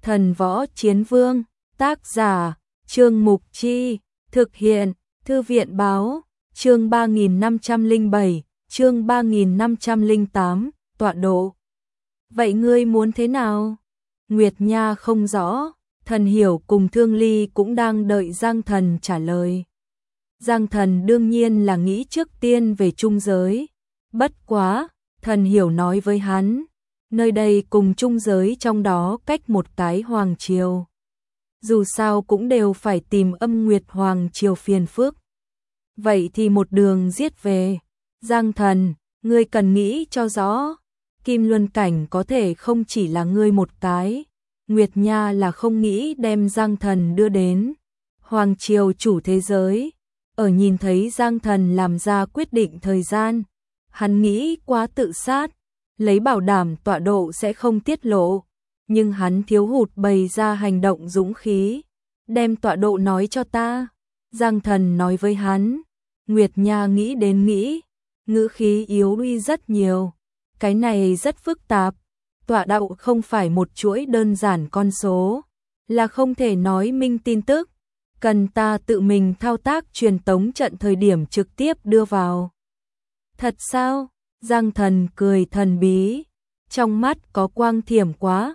Thần Võ Chiến Vương, tác giả, Trương Mục Chi, thực hiện, Thư viện Báo, chương 3507, chương 3508, tọa độ. Vậy ngươi muốn thế nào? Nguyệt Nha không rõ, Thần Hiểu cùng Thương Ly cũng đang đợi Giang Thần trả lời. Giang Thần đương nhiên là nghĩ trước tiên về trung giới. Bất quá, Thần Hiểu nói với hắn, nơi đây cùng trung giới trong đó cách một cái hoàng triều. Dù sao cũng đều phải tìm Âm Nguyệt hoàng triều phiền phức. Vậy thì một đường giết về. Giang Thần, ngươi cần nghĩ cho rõ. Kim Luân Cảnh có thể không chỉ là ngươi một cái. Nguyệt Nha là không nghĩ đem Giang Thần đưa đến hoàng triều chủ thế giới. Ở nhìn thấy Giang Thần làm ra quyết định thời gian, hắn nghĩ quá tự sát, lấy bảo đảm tọa độ sẽ không tiết lộ, nhưng hắn thiếu hụt bày ra hành động dũng khí, đem tọa độ nói cho ta. Giang Thần nói với hắn. Nguyệt Nha nghĩ đến nghĩ, ngữ khí yếu đi rất nhiều. Cái này rất phức tạp, tọa độ không phải một chuỗi đơn giản con số, là không thể nói minh tin tức, cần ta tự mình thao tác truyền tống trận thời điểm trực tiếp đưa vào. Thật sao? Giang Thần cười thần bí, trong mắt có quang thiểm quá.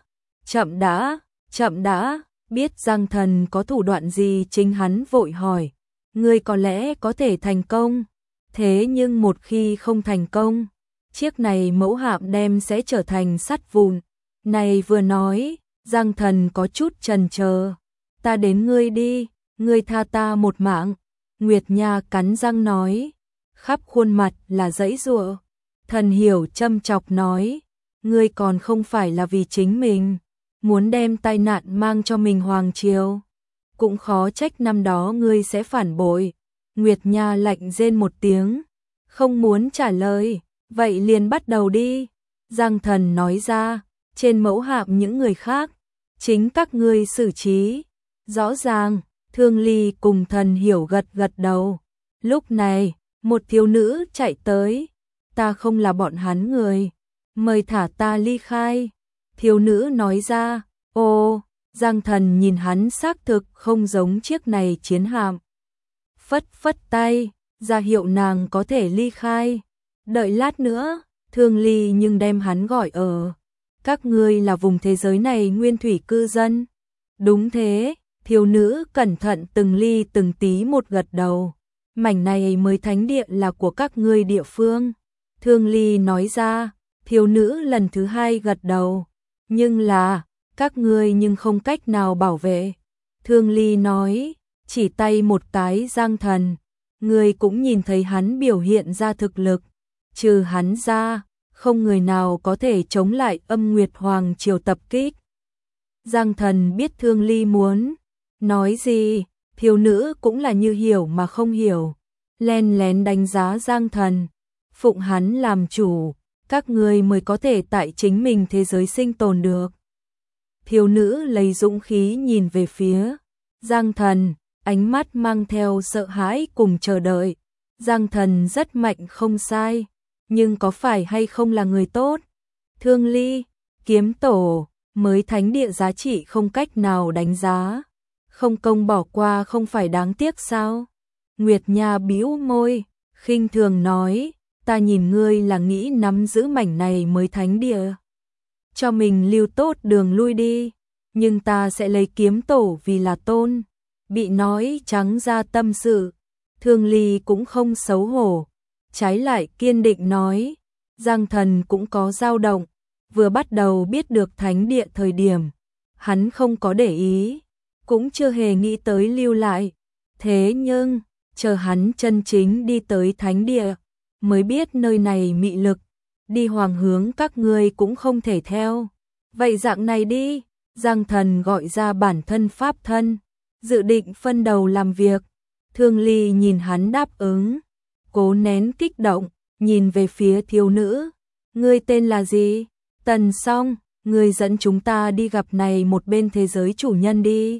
Chậm đã, biết Giang Thần có thủ đoạn gì chính hắn vội hỏi, ngươi có lẽ có thể thành công, thế nhưng một khi không thành công, chiếc này mẫu hạm đem sẽ trở thành sắt vụn. Này vừa nói, Giang Thần có chút chần chờ, ta đến ngươi đi, ngươi tha ta một mạng. Nguyệt Nha cắn răng nói, khắp khuôn mặt là giãy giụa. Thần Hiểu châm chọc nói, ngươi còn không phải là vì chính mình, muốn đem tai nạn mang cho mình hoàng triều, cũng khó trách năm đó ngươi sẽ phản bội. Nguyệt Nha lạnh rên một tiếng, không muốn trả lời, vậy liền bắt đầu đi. Giang Thần nói ra, trên mẫu hạm những người khác, chính các ngươi xử trí. Rõ ràng, Thương Ly cùng Thần Hiểu gật gật đầu. Lúc này, một thiếu nữ chạy tới, ta không là bọn hắn người, mời thả ta ly khai. Thiếu nữ nói ra, ô, Giang Thần nhìn hắn xác thực không giống chiếc này chiến hạm. Phất phất tay, ra hiệu nàng có thể ly khai. Đợi lát nữa, Thương Ly nhưng đem hắn gọi ở. Các ngươi là vùng thế giới này nguyên thủy cư dân. Đúng thế, thiếu nữ cẩn thận từng ly từng tí một gật đầu. Mảnh này mới thánh địa là của các ngươi địa phương. Thương Ly nói ra, thiếu nữ lần thứ hai gật đầu. Nhưng là, các ngươi nhưng không cách nào bảo vệ. Thương Ly nói, chỉ tay một cái Giang Thần. Ngươi cũng nhìn thấy hắn biểu hiện ra thực lực. Trừ hắn ra, không người nào có thể chống lại Âm Nguyệt hoàng triều tập kích. Giang Thần biết Thương Ly muốn nói gì, thiếu nữ cũng là như hiểu mà không hiểu. Len lén đánh giá Giang Thần, phụng hắn làm chủ, các ngươi mới có thể tại chính mình thế giới sinh tồn được. Thiếu nữ lấy dũng khí nhìn về phía Giang Thần, ánh mắt mang theo sợ hãi cùng chờ đợi. Giang Thần rất mạnh không sai, nhưng có phải hay không là người tốt? Thương Ly, kiếm tổ, mới thánh địa giá trị không cách nào đánh giá. Không công bỏ qua không phải đáng tiếc sao? Nguyệt Nha bĩu môi, khinh thường nói, ta nhìn ngươi là nghĩ nắm giữ mảnh này mới thánh địa. Cho mình lưu tốt đường lui đi, nhưng ta sẽ lấy kiếm tổ vì là tôn. Bị nói trắng ra tâm sự, Thương Ly cũng không xấu hổ, trái lại kiên định nói. Giang Thần cũng có dao động, vừa bắt đầu biết được thánh địa thời điểm, hắn không có để ý, cũng chưa hề nghĩ tới lưu lại. Thế nhưng, chờ hắn chân chính đi tới thánh địa, mới biết nơi này mị lực, đi hoàng hướng các ngươi cũng không thể theo. Vậy dạng này đi, Giang Thần gọi ra bản thân pháp thân, dự định phân đầu làm việc. Thương Ly nhìn hắn đáp ứng, cố nén kích động, nhìn về phía thiếu nữ. Ngươi tên là gì? Tần Song, ngươi dẫn chúng ta đi gặp này một bên thế giới chủ nhân đi.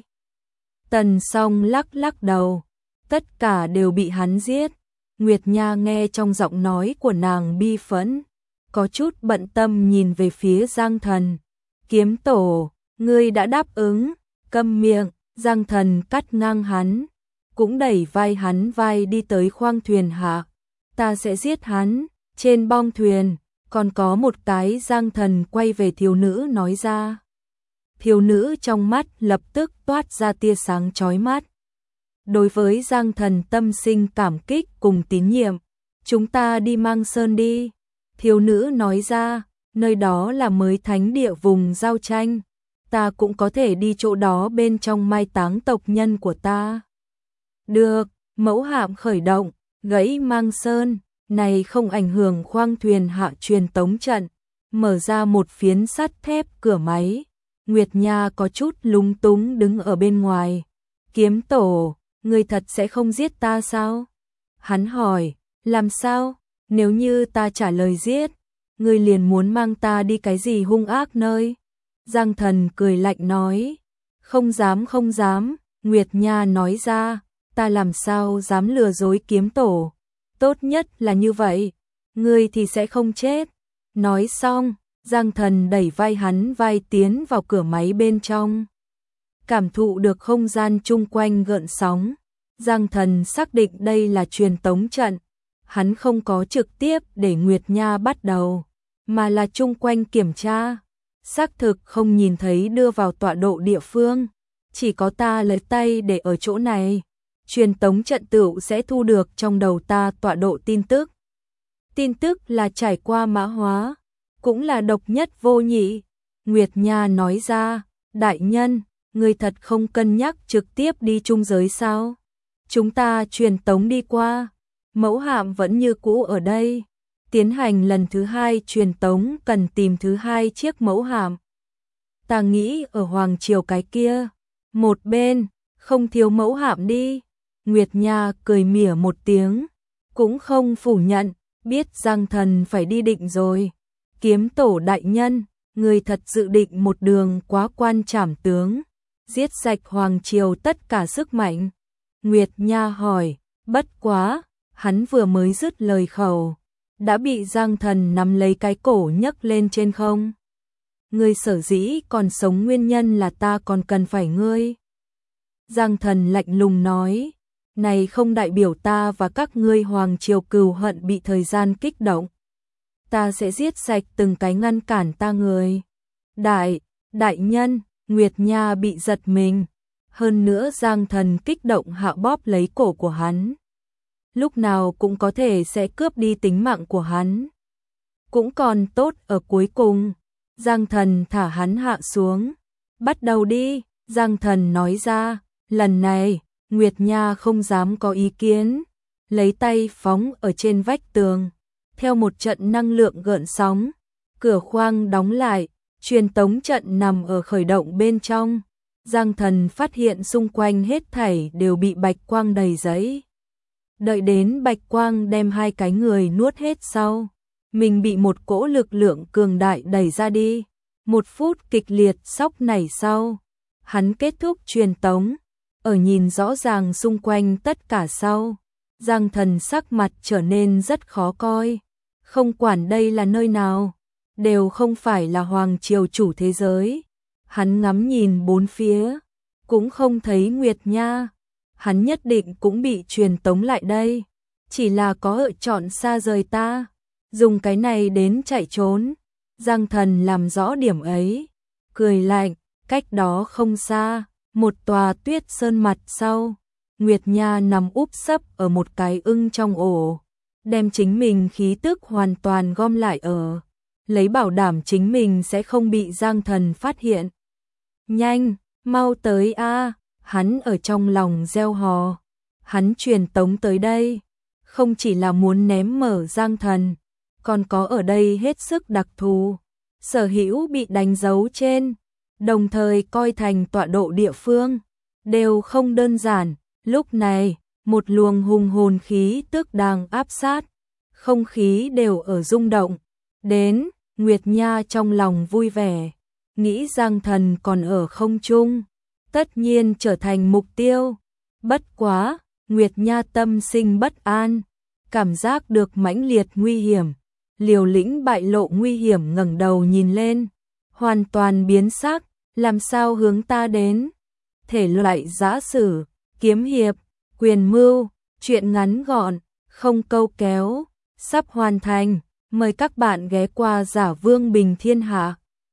Tần Song lắc lắc đầu, tất cả đều bị hắn giết. Nguyệt Nha nghe trong giọng nói của nàng bi phẫn, có chút bận tâm nhìn về phía Giang Thần. Kiếm tổ, Ngươi đã đáp ứng, câm miệng, Giang Thần cắt ngang hắn, cũng đẩy hắn vai đi tới khoang thuyền hạ. Ta sẽ giết hắn, trên bong thuyền, còn có một cái. Giang Thần quay về thiếu nữ nói ra. Thiếu nữ trong mắt lập tức toát ra tia sáng chói mắt. Đối với Giang Thần tâm sinh cảm kích cùng tín nhiệm. Chúng ta đi Mang Sơn đi. Thiếu nữ nói ra, nơi đó là mới thánh địa vùng giao tranh. Ta cũng có thể đi chỗ đó bên trong mai táng tộc nhân của ta. Được, mẫu hạm khởi động, gãy Mang Sơn, này không ảnh hưởng khoang thuyền hạ truyền tống trận, mở ra một phiến sắt thép cửa máy. Nguyệt Nha có chút lúng túng đứng ở bên ngoài. Kiếm tổ, ngươi thật sẽ không giết ta sao? Hắn hỏi, làm sao? Nếu như ta trả lời giết, ngươi liền muốn mang ta đi cái gì hung ác nơi? Giang Thần cười lạnh nói, không dám không dám. Nguyệt Nha nói ra, ta làm sao dám lừa dối kiếm tổ, tốt nhất là như vậy, ngươi thì sẽ không chết. Nói xong, Giang Thần đẩy hắn tiến vào cửa máy bên trong. Cảm thụ được không gian chung quanh gợn sóng, Giang Thần xác định đây là truyền tống trận. Hắn không có trực tiếp để Nguyệt Nha bắt đầu, mà là chung quanh kiểm tra. Xác thực không nhìn thấy đưa vào tọa độ địa phương, chỉ có ta lấy tay để ở chỗ này. Truyền tống trận tựu sẽ thu được trong đầu ta tọa độ tin tức. Tin tức là trải qua mã hóa, cũng là độc nhất vô nhị. Nguyệt Nha nói ra, đại nhân, người thật không cân nhắc trực tiếp đi trung giới sao? Chúng ta truyền tống đi qua, mẫu hạm vẫn như cũ ở đây. Tiến hành lần thứ 2 truyền tống cần tìm thứ 2 chiếc mẫu hạm. Ta nghĩ ở Hoàng Triều cái kia, một bên, không thiếu mẫu hạm đi. Nguyệt Nha cười mỉa một tiếng, cũng không phủ nhận, biết Giang Thần phải đi định rồi. Kiếm tổ đại nhân, người thật dự định một đường quá quan trảm tướng, giết sạch Hoàng Triều tất cả sức mạnh. Nguyệt Nha hỏi, bất quá, hắn vừa mới dứt lời khẩu, đã bị Giang Thần nắm lấy cái cổ nhấc lên trên không. Ngươi sở dĩ còn sống nguyên nhân là ta còn cần phải ngươi. Giang Thần lạnh lùng nói, này không đại biểu ta và các ngươi Hoàng Triều cừu hận bị thời gian kích động. Ta sẽ giết sạch từng cái ngăn cản ta người. Đại nhân, Nguyệt Nha bị giật mình. Hơn nữa Giang Thần kích động hạ bóp lấy cổ của hắn. Lúc nào cũng có thể sẽ cướp đi tính mạng của hắn. Cũng còn tốt ở cuối cùng, Giang Thần thả hắn hạ xuống. Bắt đầu đi, Giang Thần nói ra, lần này, Nguyệt Nha không dám có ý kiến. Lấy tay phóng ở trên vách tường. Theo một trận năng lượng gợn sóng, cửa khoang đóng lại, truyền tống trận nằm ở khởi động bên trong. Giang Thần phát hiện xung quanh hết thảy đều bị bạch quang đầy giấy. Đợi đến bạch quang đem 2 cái người nuốt hết sau, mình bị một cỗ lực lượng cường đại đẩy ra đi. 1 phút kịch liệt sốc nảy sau, hắn kết thúc truyền tống, ở nhìn rõ ràng xung quanh tất cả sau. Giang Thần sắc mặt trở nên rất khó coi, không quản đây là nơi nào, đều không phải là Hoàng Triều chủ thế giới. Hắn ngắm nhìn bốn phía, cũng không thấy Nguyệt Nha. Hắn nhất định cũng bị truyền tống lại đây, chỉ là có lựa chọn xa rời ta, dùng cái này đến chạy trốn. Giang Thần làm rõ điểm ấy, cười lạnh, cách đó không xa, một tòa tuyết sơn mặt sau, Nguyệt Nha nằm úp sấp ở một cái ưng trong ổ, đem chính mình khí tức hoàn toàn gom lại ở, lấy bảo đảm chính mình sẽ không bị Giang Thần phát hiện. Nhanh, mau tới a! Hắn ở trong lòng reo hò. Hắn truyền tống tới đây, không chỉ là muốn ném mở Giang Thần, còn có ở đây hết sức đặc thù, sở hữu bị đánh dấu trên, đồng thời coi thành tọa độ địa phương, đều không đơn giản. Lúc này, một luồng hùng hồn khí tức đang áp sát, không khí đều ở rung động. Đến, Nguyệt Nha trong lòng vui vẻ, nghĩ Giang Thần còn ở không trung, tất nhiên trở thành mục tiêu. Bất quá, Nguyệt Nha tâm sinh bất an, cảm giác được mãnh liệt nguy hiểm, liều lĩnh bại lộ nguy hiểm ngẩng đầu nhìn lên, hoàn toàn biến sắc, làm sao hướng ta đến. Thể loại giã sử, kiếm hiệp, quyền mưu, truyện ngắn gọn, không câu kéo, sắp hoàn thành. Mời các bạn ghé qua Giả Vương Bình Thiên Hạ.